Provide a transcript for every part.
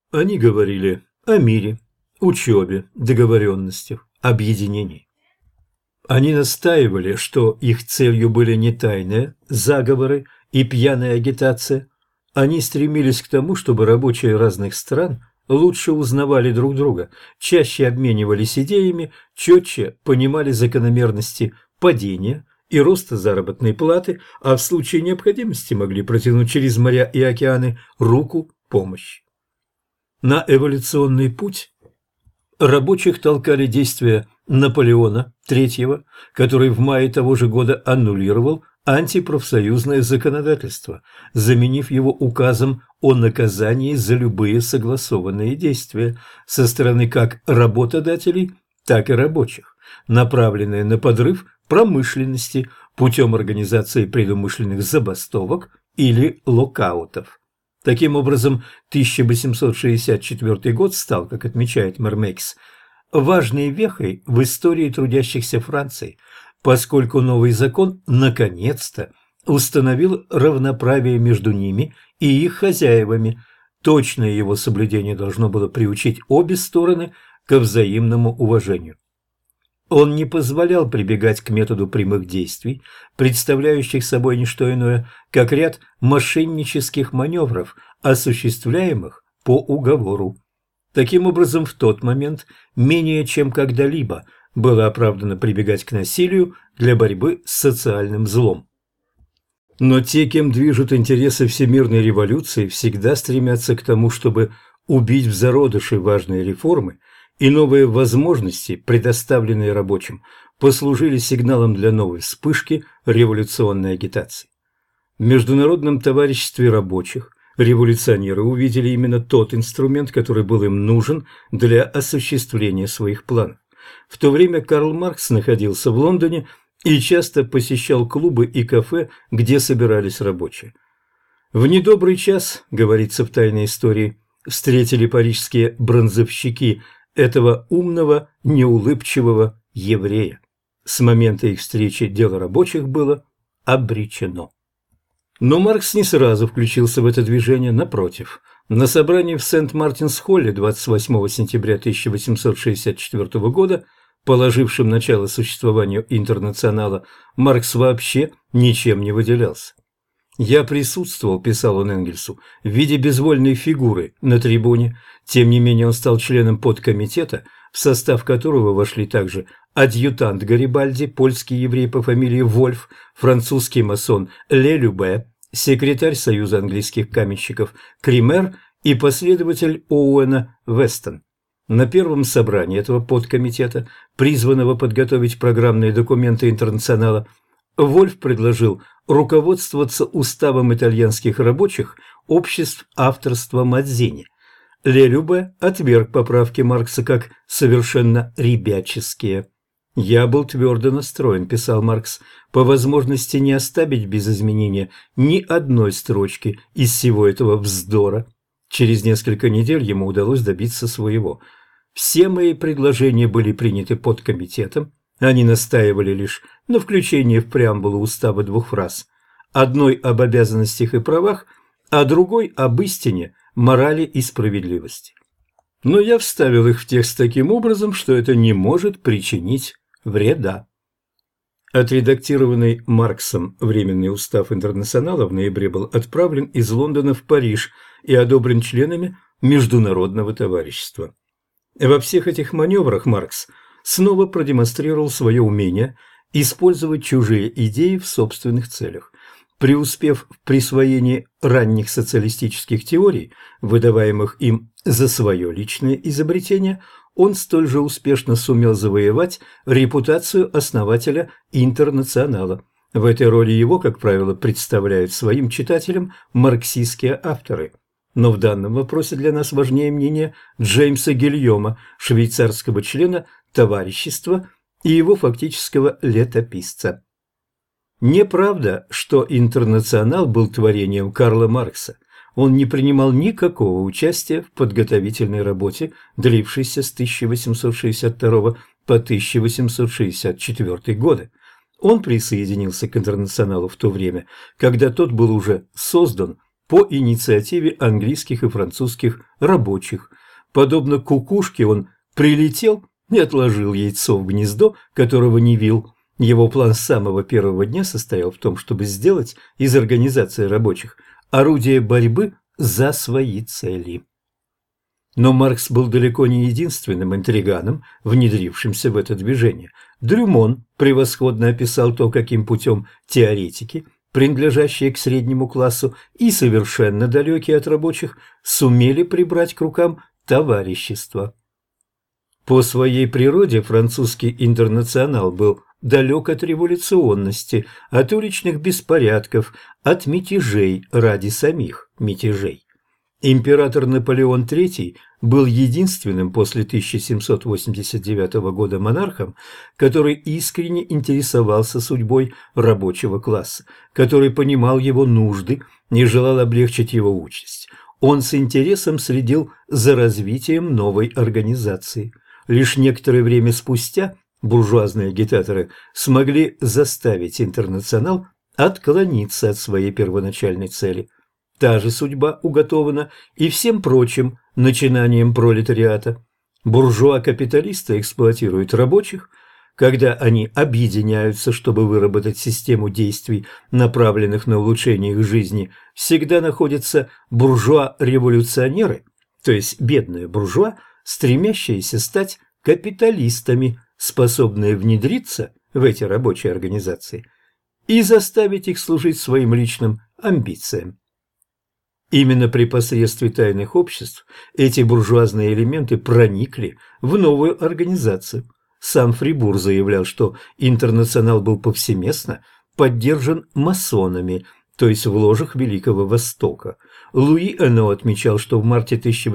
Они говорили о мире, учебе, договоренностях, объединении. Они настаивали, что их целью были не тайные заговоры и пьяная агитация. Они стремились к тому, чтобы рабочие разных стран лучше узнавали друг друга, чаще обменивались идеями, четче понимали закономерности падения и роста заработной платы, а в случае необходимости могли протянуть через моря и океаны руку помощи. На эволюционный путь рабочих толкали действия Наполеона III, который в мае того же года аннулировал антипрофсоюзное законодательство, заменив его указом о наказании за любые согласованные действия со стороны как работодателей, так и рабочих, направленные на подрыв промышленности путем организации предумышленных забастовок или локаутов. Таким образом, 1864 год стал, как отмечает Мермекс, важной вехой в истории трудящихся Франции, поскольку новый закон наконец-то установил равноправие между ними и их хозяевами. Точное его соблюдение должно было приучить обе стороны ко взаимному уважению. Он не позволял прибегать к методу прямых действий, представляющих собой не что иное, как ряд мошеннических маневров, осуществляемых по уговору. Таким образом, в тот момент менее чем когда-либо было оправдано прибегать к насилию для борьбы с социальным злом. Но те, кем движут интересы всемирной революции, всегда стремятся к тому, чтобы убить в зародыше важные реформы, и новые возможности, предоставленные рабочим, послужили сигналом для новой вспышки революционной агитации. В Международном товариществе рабочих революционеры увидели именно тот инструмент, который был им нужен для осуществления своих планов. В то время Карл Маркс находился в Лондоне и часто посещал клубы и кафе, где собирались рабочие. В недобрый час, говорится в «Тайной истории», встретили парижские бронзовщики этого умного, неулыбчивого еврея. С момента их встречи дело рабочих было обречено. Но Маркс не сразу включился в это движение, напротив. На собрании в Сент-Мартинс-Холле 28 сентября 1864 года, положившем начало существованию Интернационала, Маркс вообще ничем не выделялся. «Я присутствовал», – писал он Энгельсу, – «в виде безвольной фигуры на трибуне. Тем не менее он стал членом подкомитета, в состав которого вошли также адъютант Гарибальди, польский еврей по фамилии Вольф, французский масон Ле Любе, секретарь Союза английских каменщиков Кример и последователь Оуэна Вестон. На первом собрании этого подкомитета, призванного подготовить программные документы Интернационала, Вольф предложил руководствоваться уставом итальянских рабочих обществ авторства Мадзини. Ле Любе отверг поправки Маркса как совершенно ребяческие. «Я был твердо настроен», – писал Маркс, – «по возможности не оставить без изменения ни одной строчки из всего этого вздора». Через несколько недель ему удалось добиться своего. Все мои предложения были приняты подкомитетом. Они настаивали лишь на включении в преамбулу устава двух фраз: одной об обязанностях и правах, а другой об истине, морали и справедливости. Но я вставил их в текст таким образом, что это не может причинить вреда. Отредактированный Марксом Временный устав Интернационала в ноябре был отправлен из Лондона в Париж и одобрен членами Международного товарищества. Во всех этих маневрах Маркс снова продемонстрировал свое умение использовать чужие идеи в собственных целях. Преуспев в присвоении ранних социалистических теорий, выдаваемых им за свое личное изобретение, он столь же успешно сумел завоевать репутацию основателя Интернационала. В этой роли его, как правило, представляют своим читателям марксистские авторы. Но в данном вопросе для нас важнее мнение Джеймса Гильома, швейцарского члена товарищества и его фактического летописца. Неправда, что Интернационал был творением Карла Маркса. Он не принимал никакого участия в подготовительной работе, длившейся с 1862 по 1864 годы. Он присоединился к Интернационалу в то время, когда тот был уже создан по инициативе английских и французских рабочих. Подобно кукушке он прилетел и отложил яйцо в гнездо, которого не вил. Его план с самого первого дня состоял в том, чтобы сделать из организации рабочих орудие борьбы за свои цели. Но Маркс был далеко не единственным интриганом, внедрившимся в это движение. Дрюмон превосходно описал то, каким путем теоретики, принадлежащие к среднему классу и совершенно далекие от рабочих, сумели прибрать к рукам товарищество. По своей природе французский интернационал был далек от революционности, от уличных беспорядков, от мятежей ради самих мятежей. Император Наполеон III был единственным после 1789 года монархом, который искренне интересовался судьбой рабочего класса, который понимал его нужды и желал облегчить его участь. Он с интересом следил за развитием новой организации. Лишь некоторое время спустя буржуазные агитаторы смогли заставить интернационал отклониться от своей первоначальной цели. Та же судьба уготована и всем прочим начинаниям пролетариата. Буржуа-капиталисты эксплуатируют рабочих, когда они объединяются, чтобы выработать систему действий, направленных на улучшение их жизни. Всегда находятся буржуа-революционеры, то есть бедные буржуа, стремящиеся стать капиталистами, способные внедриться в эти рабочие организации и заставить их служить своим личным амбициям. Именно при посредстве тайных обществ эти буржуазные элементы проникли в новую организацию. Сам Фрибур заявлял, что интернационал был повсеместно поддержан масонами, то есть в ложах Великого Востока. Луи Эно отмечал, что в марте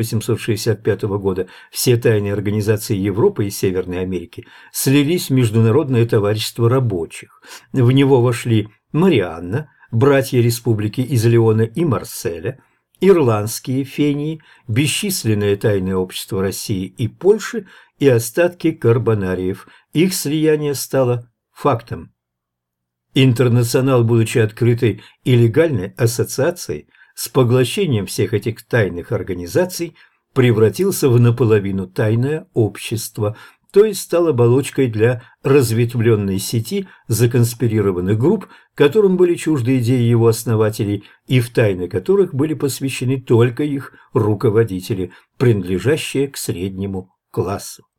1865 года все тайные организации Европы и Северной Америки слились в Международное товарищество рабочих. В него вошли Марианна, братья республики из Леона и Марселя, ирландские фении, бесчисленное тайное общество России и Польши и остатки карбонариев. Их слияние стало фактом. Интернационал, будучи открытой и легальной ассоциацией, с поглощением всех этих тайных организаций превратился в наполовину тайное общество, то есть стал оболочкой для разветвленной сети законспирированных групп, которым были чужды идеи его основателей и в тайны которых были посвящены только их руководители, принадлежащие к среднему классу.